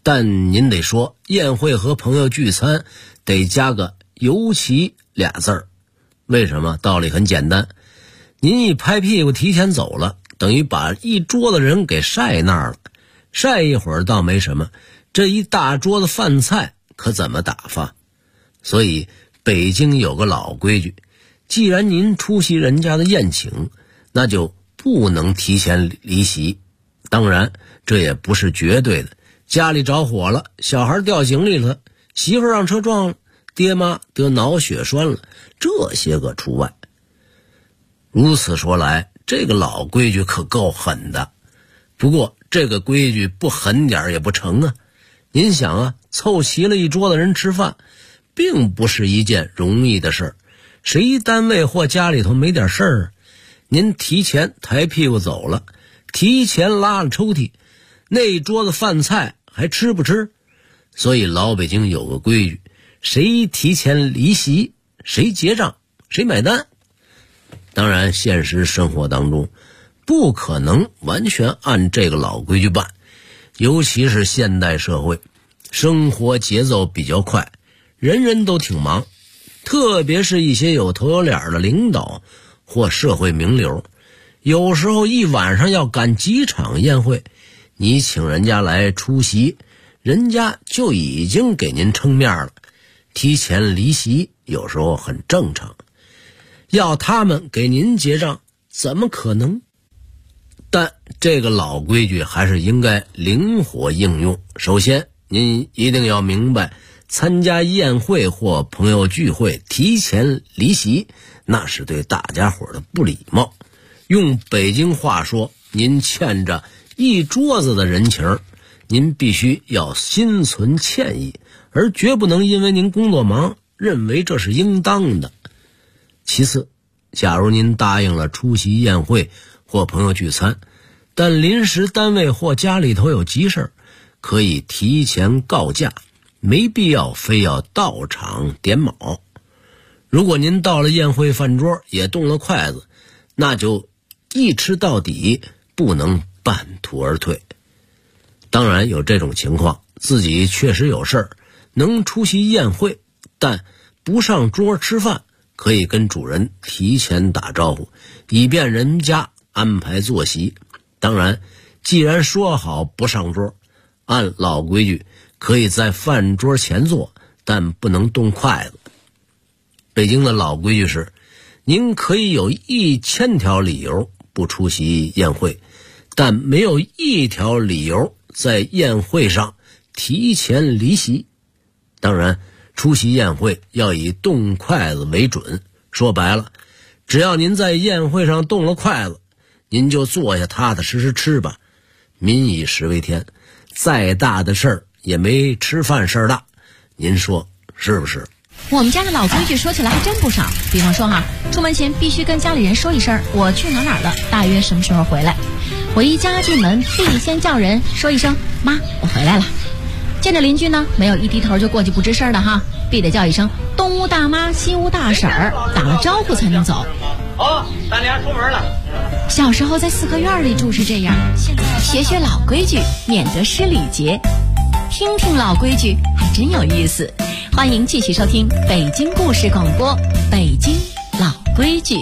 但您得说宴会和朋友聚餐得加个尤其俩字儿。为什么？道理很简单，您一拍屁股提前走了，等于把一桌子人给晒那儿了。晒一会儿倒没什么，这一大桌子饭菜可怎么打发？所以北京有个老规矩，既然您出席人家的宴请，那就不能提前离席。当然这也不是绝对的，家里着火了，小孩掉井里了，媳妇让车撞了，爹妈得脑血栓了，这些个除外。如此说来，这个老规矩可够狠的。不过这个规矩不狠点也不成啊。您想啊，凑齐了一桌子人吃饭并不是一件容易的事儿，谁单位或家里头没点事儿，您提前抬屁股走了，提前拉了抽屉，那桌子饭菜还吃不吃？所以老北京有个规矩，谁提前离席谁结账谁买单。当然现实生活当中不可能完全按这个老规矩办，尤其是现代社会，生活节奏比较快，人人都挺忙，特别是一些有头有脸的领导或社会名流，有时候一晚上要赶几场宴会，你请人家来出席，人家就已经给您撑面了，提前离席有时候很正常，要他们给您结账怎么可能？但这个老规矩还是应该灵活应用。首先您一定要明白，参加宴会或朋友聚会提前离席，那是对大家伙的不礼貌。用北京话说，您欠着一桌子的人情，您必须要心存歉意，而绝不能因为您工作忙认为这是应当的。其次，假如您答应了出席宴会或朋友聚餐，但临时单位或家里头有急事，可以提前告假，没必要非要到场点卯。如果您到了宴会饭桌也动了筷子，那就一吃到底，不能半途而退。当然有这种情况，自己确实有事儿，能出席宴会但不上桌吃饭，可以跟主人提前打招呼，以便人家安排坐席。当然既然说好不上桌，按老规矩可以在饭桌前坐，但不能动筷子。北京的老规矩是，您可以有1000条理由不出席宴会，但没有1条理由在宴会上提前离席。当然出席宴会要以动筷子为准，说白了，只要您在宴会上动了筷子，您就坐下踏踏实实吃吧。民以食为天，再大的事儿也没吃饭事儿大，您说是不是？ 我们家的老规矩说起来还真不少，比方说出门前必须跟家里人说一声我去哪儿了，大约什么时候回来。回家进门必先叫人说一声妈我回来了。见着邻居呢，没有一低头就过去不吱声的必得叫一声东屋大妈西屋大婶儿，打了招呼才能走。 咱俩出门了。 小时候在4合院里住是这样，现在学学老规矩，免得失礼节。听听老规矩还真有意思。欢迎继续收听北京故事广播，北京老规矩。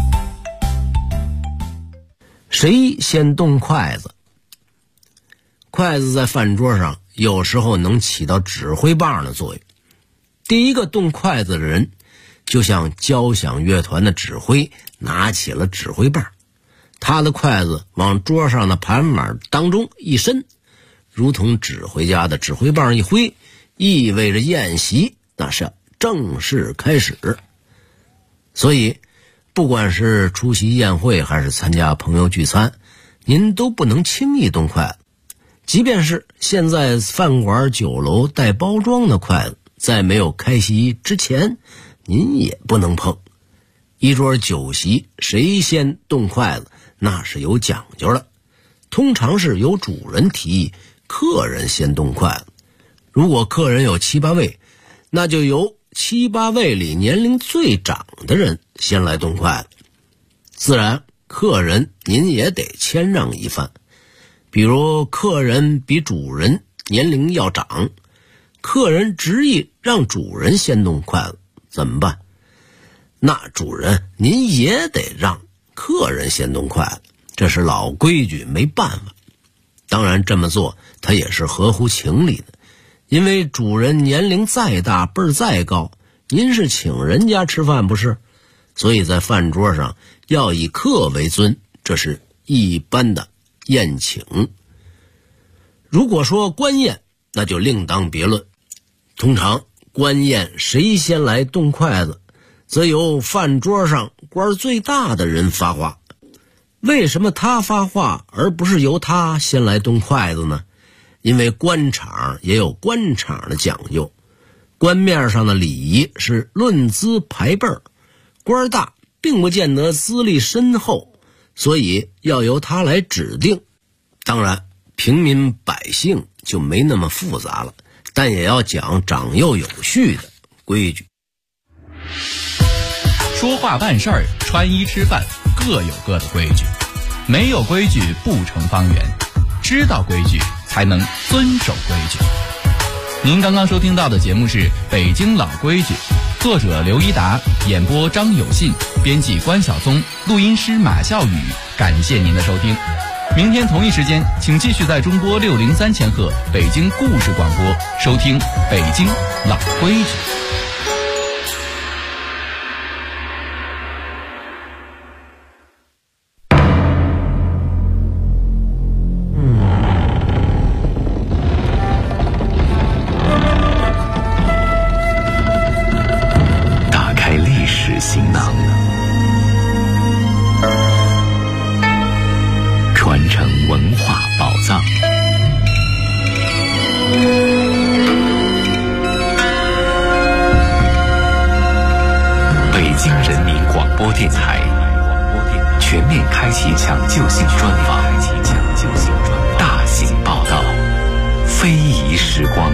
谁先动筷子？筷子在饭桌上有时候能起到指挥棒的作用。第一个动筷子的人就像交响乐团的指挥，拿起了指挥棒，他的筷子往桌上的盘碗当中一伸，如同指挥家的指挥棒一挥，意味着宴席那是正式开始。所以不管是出席宴会还是参加朋友聚餐，您都不能轻易动筷子。即便是现在饭馆酒楼带包装的筷子，在没有开席之前您也不能碰。一桌酒席谁先动筷子那是有讲究的，通常是由主人提议客人先动筷子。如果客人有7、8位，那就由7、8位里年龄最长的人先来动筷子。自然客人您也得谦让一番，比如客人比主人年龄要长，客人执意让主人先动筷子，怎么办？那主人您也得让客人先动筷子，这是老规矩，没办法。当然这么做他也是合乎情理的，因为主人年龄再大，辈儿再高，您是请人家吃饭不是？所以在饭桌上要以客为尊，这是一般的宴请。如果说官宴，那就另当别论。通常官宴谁先来动筷子，则由饭桌上官最大的人发话。为什么他发话而不是由他先来动筷子呢？因为官场也有官场的讲究，官面上的礼仪是论资排辈儿，官大并不见得资历深厚，所以要由他来指定。当然平民百姓就没那么复杂了，但也要讲长幼有序的规矩。 说话办事儿，穿衣吃饭，各有各的规矩，没有规矩不成方圆，知道规矩才能遵守规矩。您刚刚收听到的节目是《北京老规矩》，作者刘一达，演播张有信，编辑关晓松，录音师马笑宇。感谢您的收听，明天同一时间，请继续在中波603千赫北京故事广播收听《北京老规矩》。 行囊，传承文化宝藏。北京人民广播电台全面开启抢救性专访，大型报道，非遗时光。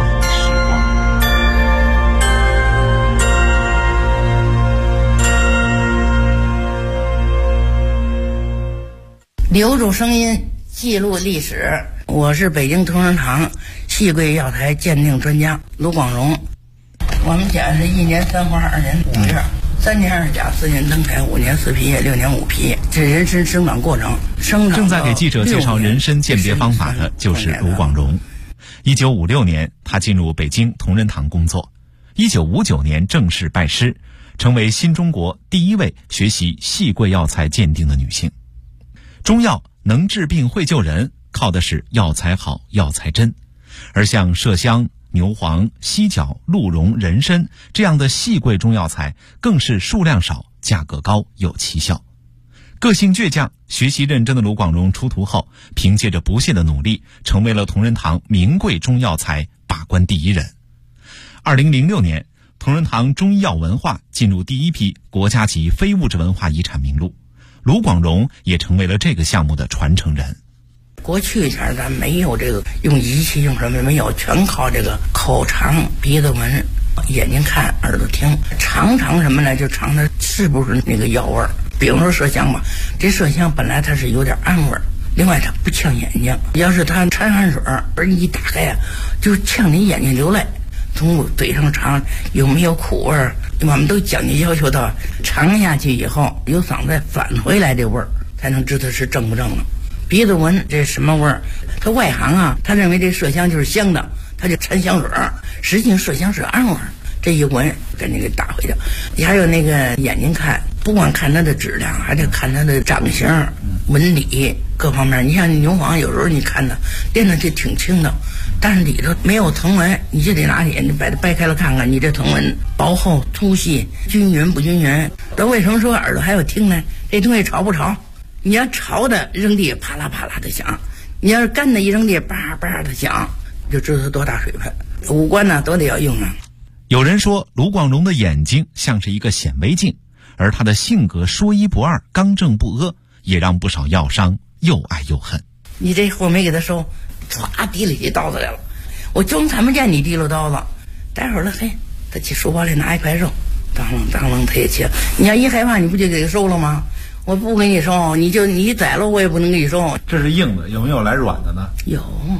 留住声音，记录历史。我是北京同仁堂戏柜药材鉴定专家卢广荣。我们家是1年3花2年5月，3年2甲4年登台5年4皮6年5皮，这人参生长过程。 正在给记者介绍人参鉴别方法的就是卢广荣。1956年，他进入北京同仁堂工作。1959年正式拜师，成为新中国第一位学习戏柜药材鉴定的女性。中药能治病会救人，靠的是药材好药材真，而像麝香、牛黄、犀角、鹿茸、人参这样的细贵中药材更是数量少，价格高，有奇效。个性倔强、学习认真的卢广荣出徒后，凭借着不懈的努力，成为了同仁堂名贵中药材把关第一人。2006年，同仁堂中医药文化进入第一批国家级非物质文化遗产名录，卢广荣也成为了这个项目的传承人。 过去前咱没有这个用仪器用什么没有，全靠这个口尝、鼻子闻、眼睛看、耳朵听，尝什么呢？就尝它是不是那个药味儿。比如说麝香吧，这麝香本来它是有点暗味儿，另外它不呛眼睛，要是它掺汗水而一打开就呛你眼睛流泪。从嘴上尝有没有苦味儿，我们都讲究要求到尝下去以后由嗓子返回来这味儿，才能知道是正不正的。鼻子闻这什么味儿，他外行他认为这麝香就是香的，他就掺香水，实际上麝香是暗味儿，这一闻给你给打回去。还有那个眼睛看，不光看它的质量，还得看它的长相、纹理各方面。你像牛黄，有时候你看它练的就挺轻的，但是里头没有藤纹，你就得拿眼睛把它掰开了看看，你这藤纹薄厚、粗细、均匀不均匀。那为什么说耳朵还有听呢？这东西潮不潮？你要潮的扔地啪啦啪啦的响，你要是干的一扔地叭叭的响，就知道它多大水分。五官呢都得要用上。 有人说卢广荣的眼睛像是一个显微镜，而他的性格说一不二、刚正不阿，也让不少药商又爱又恨。 你这货没给他收，唰提里起刀子来了，我就看不见你提溜刀子，待会儿了嘿，他去书包里拿一块肉，当啷他也切。你要一害怕，你不就给他收了吗？我不给你收，你宰了我也不能给你收。 这是硬的，有没有来软的呢？ 有，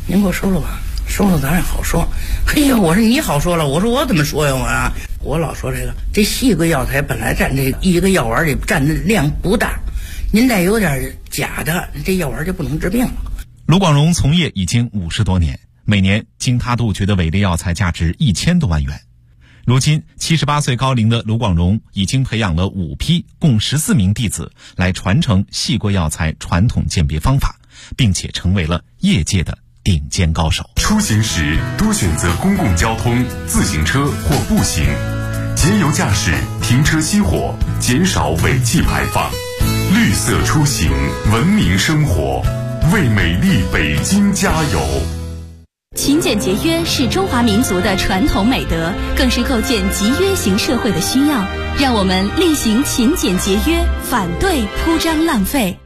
您给我收了吧，收了咱也好说。嘿呀，我说你好说了，我说我怎么说呀我老说这细个药材本来占这一个药丸里占的量不大，您再有点假的，这药丸就不能治病了。 卢广荣从业已经50多年，每年经他杜绝的伪劣药材价值1000多万元。如今78岁高龄的卢广荣已经培养了5批共14名弟子来传承细桂药材传统鉴别方法，并且成为了业界的顶尖高手。 出行时多选择公共交通、自行车或步行，节油驾驶，停车熄火，减少尾气排放。绿色出行，文明生活，为美丽北京加油。 勤俭节约是中华民族的传统美德，更是构建集约型社会的需要。让我们力行勤俭节约，反对铺张浪费。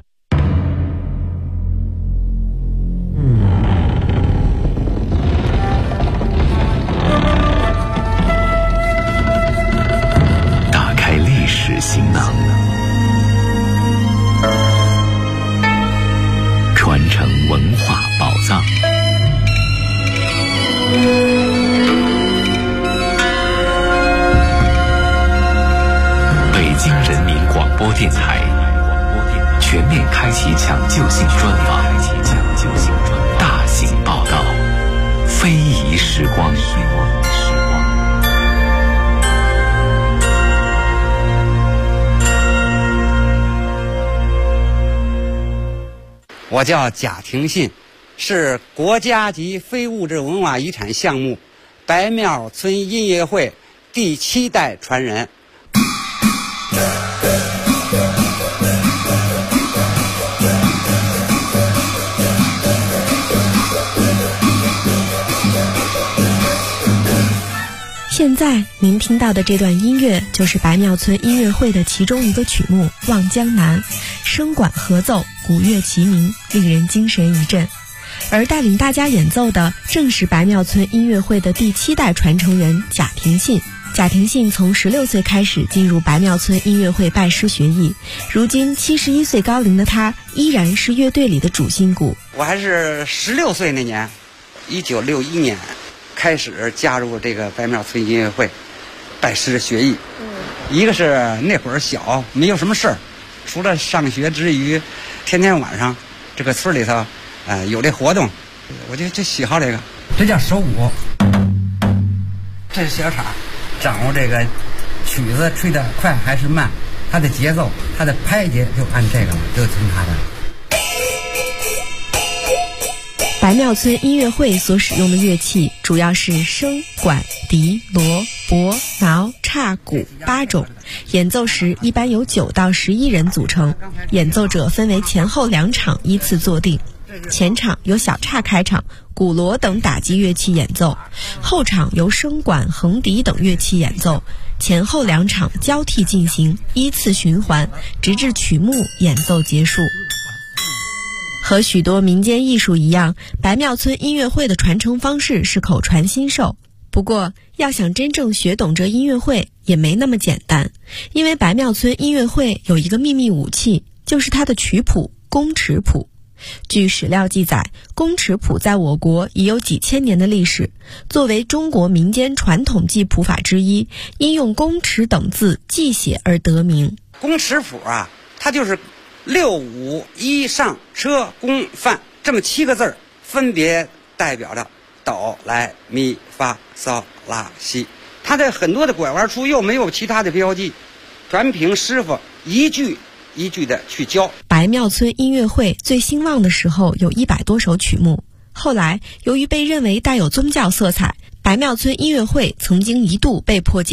打开历史行囊，传承文化宝藏。北京人民广播电台全面开启抢救性专访，大型报道，非遗时光。 我叫贾廷信，是国家级非物质文化遗产项目白庙村音乐会第7代传人。 现在您听到的这段音乐就是白庙村音乐会的其中一个曲目《望江南》，声管合奏，鼓乐齐鸣，令人精神一振。而带领大家演奏的正是白庙村音乐会的第7代传承人贾廷信。贾廷信从16岁开始进入白庙村音乐会拜师学艺，如今71岁高龄的他依然是乐队里的主心骨。 我还是16岁那年，1961年开始加入这个白庙村音乐会拜师学艺。一个是那会儿小，没有什么事儿，除了上学之余，天天晚上这个村里头有这活动，我就喜好这个。 这叫手鼓，这是小叉，掌握这个曲子吹得快还是慢，它的节奏，它的拍节就按这个了，就听它的。 白庙村音乐会所使用的乐器主要是笙、管、笛、锣、钹、挠、叉、鼓8种，演奏时一般由9到11人组成，演奏者分为前后2场依次坐定。前场由小叉开场，鼓锣等打击乐器演奏，后场由笙管、横笛等乐器演奏，前后2场交替进行，依次循环，直至曲目演奏结束。和许多民间艺术一样，白庙村音乐会的传承方式是口传心授。不过，要想真正学懂这音乐会也没那么简单，因为白庙村音乐会有一个秘密武器，就是它的曲谱宫尺谱。据史料记载，宫尺谱在我国已有几千年的历史，作为中国民间传统记谱法之一，因用宫尺等字记写而得名。 宫尺谱啊，它就是6、5、1上车宫范这么7个字，分别代表着哆来咪发嗦拉西。它的很多的拐弯处又没有其他的标记，全凭师傅一句一句的去教。 白庙村音乐会最兴旺的时候有100多首曲目，后来由于被认为带有宗教色彩，白庙村音乐会曾经一度被迫